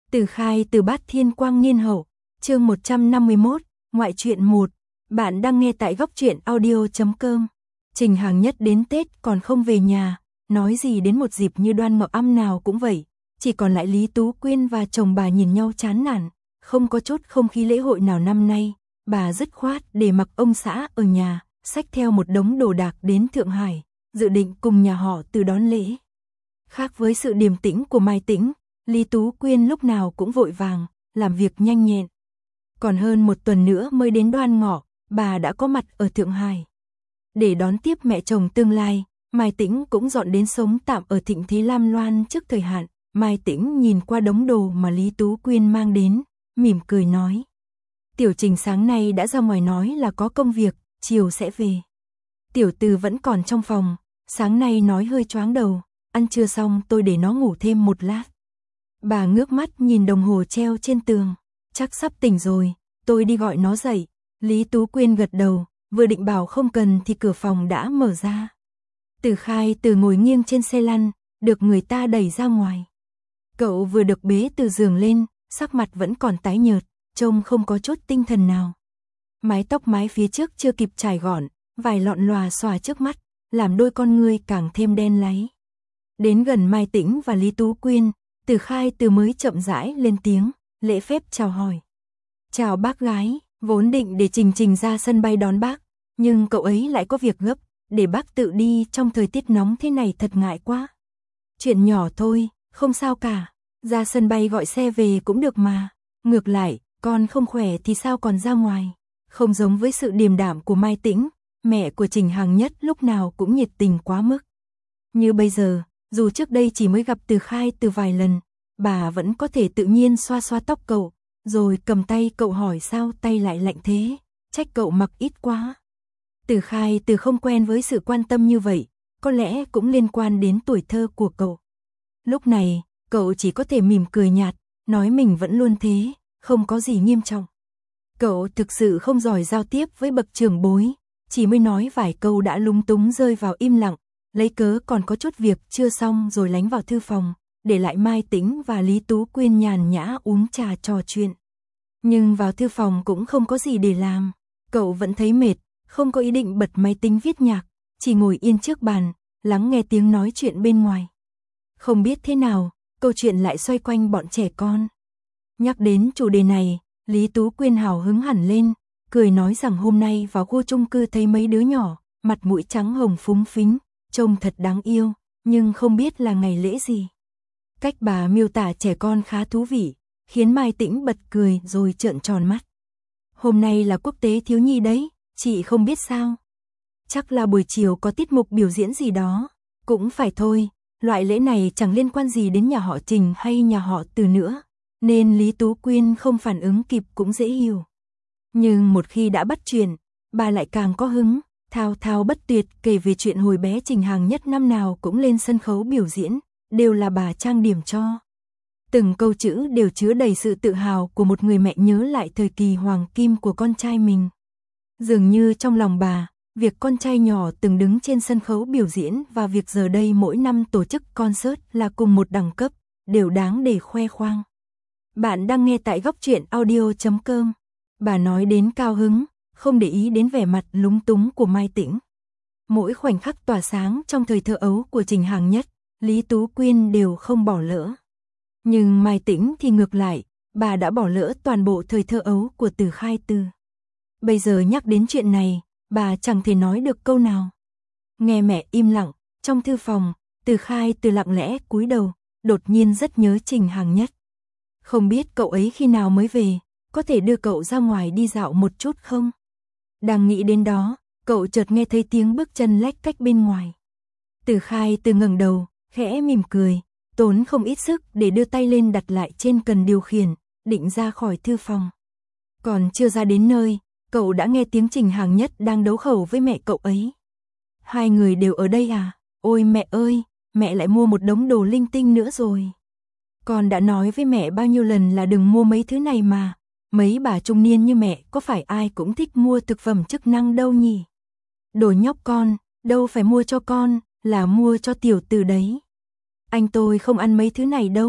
Từ Khai từ Bát Thiên Quang Niên Hậu, chương 151, ngoại truyện 1. Bạn đang nghe tại góc truyện audio.com. Trình Hàng Nhất đến Tết còn không về nhà, nói gì đến một dịp như Đoan Mậu Âm nào cũng vậy, chỉ còn lại Lý Tú Quyên và chồng bà nhìn nhau chán nản, không có chút không khí lễ hội nào năm nay, bà dứt khoát để mặc ông xã ở nhà, xách theo một đống đồ đạc đến Thượng Hải, dự định cùng nhà họ Từ đón lễ. Khác với sự điềm tĩnh của Mai Tĩnh, Lý Tú Quyên lúc nào cũng vội vàng, làm việc nhanh nhẹn. Còn hơn một tuần nữa mới đến Đoan Ngọ, bà đã có mặt ở Thượng Hải. Để đón tiếp mẹ chồng tương lai, Mai Tĩnh cũng dọn đến sống tạm ở Thịnh Thế Lam Loan trước thời hạn. Mai Tĩnh nhìn qua đống đồ mà Lý Tú Quyên mang đến, mỉm cười nói. Tiểu Trình sáng nay đã ra ngoài nói là có công việc, chiều sẽ về. Tiểu Từ vẫn còn trong phòng, sáng nay nói hơi choáng đầu, ăn trưa xong tôi để nó ngủ thêm một lát. Bà ngước mắt nhìn đồng hồ treo trên tường, chắc sắp tỉnh rồi, tôi đi gọi nó dậy. Lý Tú Quyên gật đầu, vừa định bảo không cần thì cửa phòng đã mở ra. Từ Khai từ ngồi nghiêng trên xe lăn, được người ta đẩy ra ngoài. Cậu vừa được bế từ giường lên, sắc mặt vẫn còn tái nhợt, trông không có chút tinh thần nào. Mái tóc mái phía trước chưa kịp trải gọn, vài lọn lòa xòa trước mắt, làm đôi con ngươi càng thêm đen láy. Đến gần Mai Tĩnh và Lý Tú Quyên, Từ Khai từ mới chậm rãi lên tiếng, lễ phép chào hỏi. Chào bác gái, vốn định để Trình ra sân bay đón bác, nhưng cậu ấy lại có việc gấp, để bác tự đi trong thời tiết nóng thế này thật ngại quá. Chuyện nhỏ thôi, không sao cả, ra sân bay gọi xe về cũng được mà. Ngược lại, con không khỏe thì sao còn ra ngoài. Không giống với sự điềm đạm của Mai Tĩnh, mẹ của Trình Hàng Nhất lúc nào cũng nhiệt tình quá mức. Như bây giờ, dù trước đây chỉ mới gặp Từ Khai từ vài lần, bà vẫn có thể tự nhiên xoa xoa tóc cậu, rồi cầm tay cậu hỏi sao tay lại lạnh thế, trách cậu mặc ít quá. Từ Khai từ không quen với sự quan tâm như vậy, có lẽ cũng liên quan đến tuổi thơ của cậu. Lúc này, cậu chỉ có thể mỉm cười nhạt, nói mình vẫn luôn thế, không có gì nghiêm trọng. Cậu thực sự không giỏi giao tiếp với bậc trưởng bối, chỉ mới nói vài câu đã lúng túng rơi vào im lặng, lấy cớ còn có chút việc chưa xong rồi lánh vào thư phòng, để lại Mai Tĩnh và Lý Tú Quyên nhàn nhã uống trà trò chuyện. Nhưng vào thư phòng cũng không có gì để làm, cậu vẫn thấy mệt, không có ý định bật máy tính viết nhạc, chỉ ngồi yên trước bàn, lắng nghe tiếng nói chuyện bên ngoài. Không biết thế nào, câu chuyện lại xoay quanh bọn trẻ con. Nhắc đến chủ đề này, Lý Tú Quyên hào hứng hẳn lên, cười nói rằng hôm nay vào khu chung cư thấy mấy đứa nhỏ, mặt mũi trắng hồng phúng phính, trông thật đáng yêu, nhưng không biết là ngày lễ gì. Cách bà miêu tả trẻ con khá thú vị, khiến Mai Tĩnh bật cười rồi trợn tròn mắt. Hôm nay là quốc tế thiếu nhi đấy, chị không biết sao. Chắc là buổi chiều có tiết mục biểu diễn gì đó, cũng phải thôi, loại lễ này chẳng liên quan gì đến nhà họ Trình hay nhà họ Từ nữa, nên Lý Tú Quyên không phản ứng kịp cũng dễ hiểu. Nhưng một khi đã bắt chuyện, bà lại càng có hứng, thao thao bất tuyệt kể về chuyện hồi bé Trình Hàng Nhất năm nào cũng lên sân khấu biểu diễn, đều là bà trang điểm cho. Từng câu chữ đều chứa đầy sự tự hào của một người mẹ nhớ lại thời kỳ hoàng kim của con trai mình. Dường như trong lòng bà, việc con trai nhỏ từng đứng trên sân khấu biểu diễn và việc giờ đây mỗi năm tổ chức concert là cùng một đẳng cấp, đều đáng để khoe khoang. Bạn đang nghe tại góc truyện audio.com. Bà nói đến cao hứng, không để ý đến vẻ mặt lúng túng của Mai Tĩnh. Mỗi khoảnh khắc tỏa sáng trong thời thơ ấu của Trình Hàng Nhất, Lý Tú Quyên đều không bỏ lỡ. Nhưng Mai Tĩnh thì ngược lại, bà đã bỏ lỡ toàn bộ thời thơ ấu của Từ Khai từ. Bây giờ nhắc đến chuyện này, bà chẳng thể nói được câu nào. Nghe mẹ im lặng, trong thư phòng, Từ Khai từ lặng lẽ cúi đầu, đột nhiên rất nhớ Trình Hàng Nhất. Không biết cậu ấy khi nào mới về, có thể đưa cậu ra ngoài đi dạo một chút không? Đang nghĩ đến đó, cậu chợt nghe thấy tiếng bước chân lách cách bên ngoài. Từ Khai từ ngẩng đầu, khẽ mỉm cười, tốn không ít sức để đưa tay lên đặt lại trên cần điều khiển, định ra khỏi thư phòng. Còn chưa ra đến nơi, cậu đã nghe tiếng Trình Hàng Nhất đang đấu khẩu với mẹ cậu ấy. Hai người đều ở đây à? Ôi mẹ ơi, mẹ lại mua một đống đồ linh tinh nữa rồi. Con đã nói với mẹ bao nhiêu lần là đừng mua mấy thứ này mà. Mấy bà trung niên như mẹ có phải ai cũng thích mua thực phẩm chức năng đâu nhỉ? Đồ nhóc con, đâu phải mua cho con, là mua cho tiểu Từ đấy. Anh tôi không ăn mấy thứ này đâu,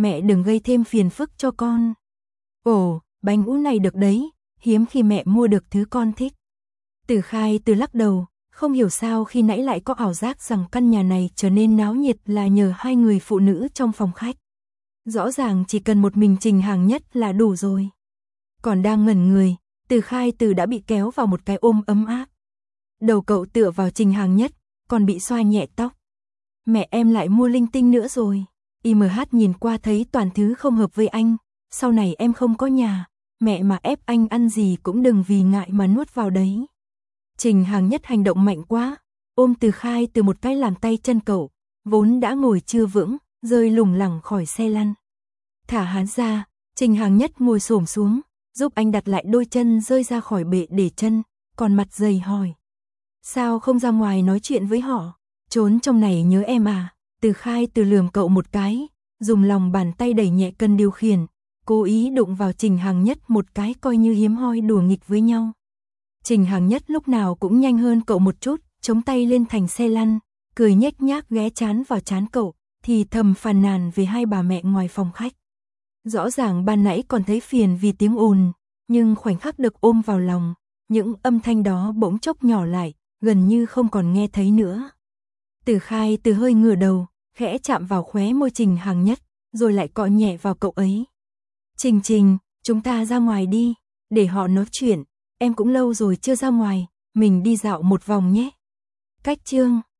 mẹ đừng gây thêm phiền phức cho con. Ồ, bánh ú này được đấy, hiếm khi mẹ mua được thứ con thích. Từ Khai Từ lắc đầu, không hiểu sao khi nãy lại có ảo giác rằng căn nhà này trở nên náo nhiệt là nhờ hai người phụ nữ trong phòng khách. Rõ ràng chỉ cần một mình Trình Hàng Nhất là đủ rồi. Còn đang ngẩn người, Từ Khai Từ đã bị kéo vào một cái ôm ấm áp. Đầu cậu tựa vào Trình Hàng Nhất, còn bị xoa nhẹ tóc. Mẹ em lại mua linh tinh nữa rồi. IMH nhìn qua thấy toàn thứ không hợp với anh. Sau này em không có nhà, mẹ mà ép anh ăn gì cũng đừng vì ngại mà nuốt vào đấy. Trình Hàng Nhất hành động mạnh quá, ôm Từ Khai Từ một cái làm tay chân cậu, vốn đã ngồi chưa vững, rơi lủng lẳng khỏi xe lăn. Thả hắn ra, Trình Hàng Nhất ngồi xổm xuống, giúp anh đặt lại đôi chân rơi ra khỏi bệ để chân, còn mặt dày hỏi. Sao không ra ngoài nói chuyện với họ? Trốn trong này nhớ em à? Từ Khai Từ lườm cậu một cái, dùng lòng bàn tay đẩy nhẹ cân điều khiển, cố ý đụng vào Trình Hàng Nhất một cái coi như hiếm hoi đùa nghịch với nhau. Trình Hàng Nhất lúc nào cũng nhanh hơn cậu một chút, chống tay lên thành xe lăn, cười nhếch nhác ghé chán vào chán cậu, thì thầm phàn nàn về hai bà mẹ ngoài phòng khách. Rõ ràng ban nãy còn thấy phiền vì tiếng ồn, nhưng khoảnh khắc được ôm vào lòng, những âm thanh đó bỗng chốc nhỏ lại, gần như không còn nghe thấy nữa. Từ Khai Từ hơi ngửa đầu, khẽ chạm vào khóe môi Trình Hàng Nhất, rồi lại cọ nhẹ vào cậu ấy. Trình, chúng ta ra ngoài đi, để họ nói chuyện, em cũng lâu rồi chưa ra ngoài, mình đi dạo một vòng nhé. Cách chương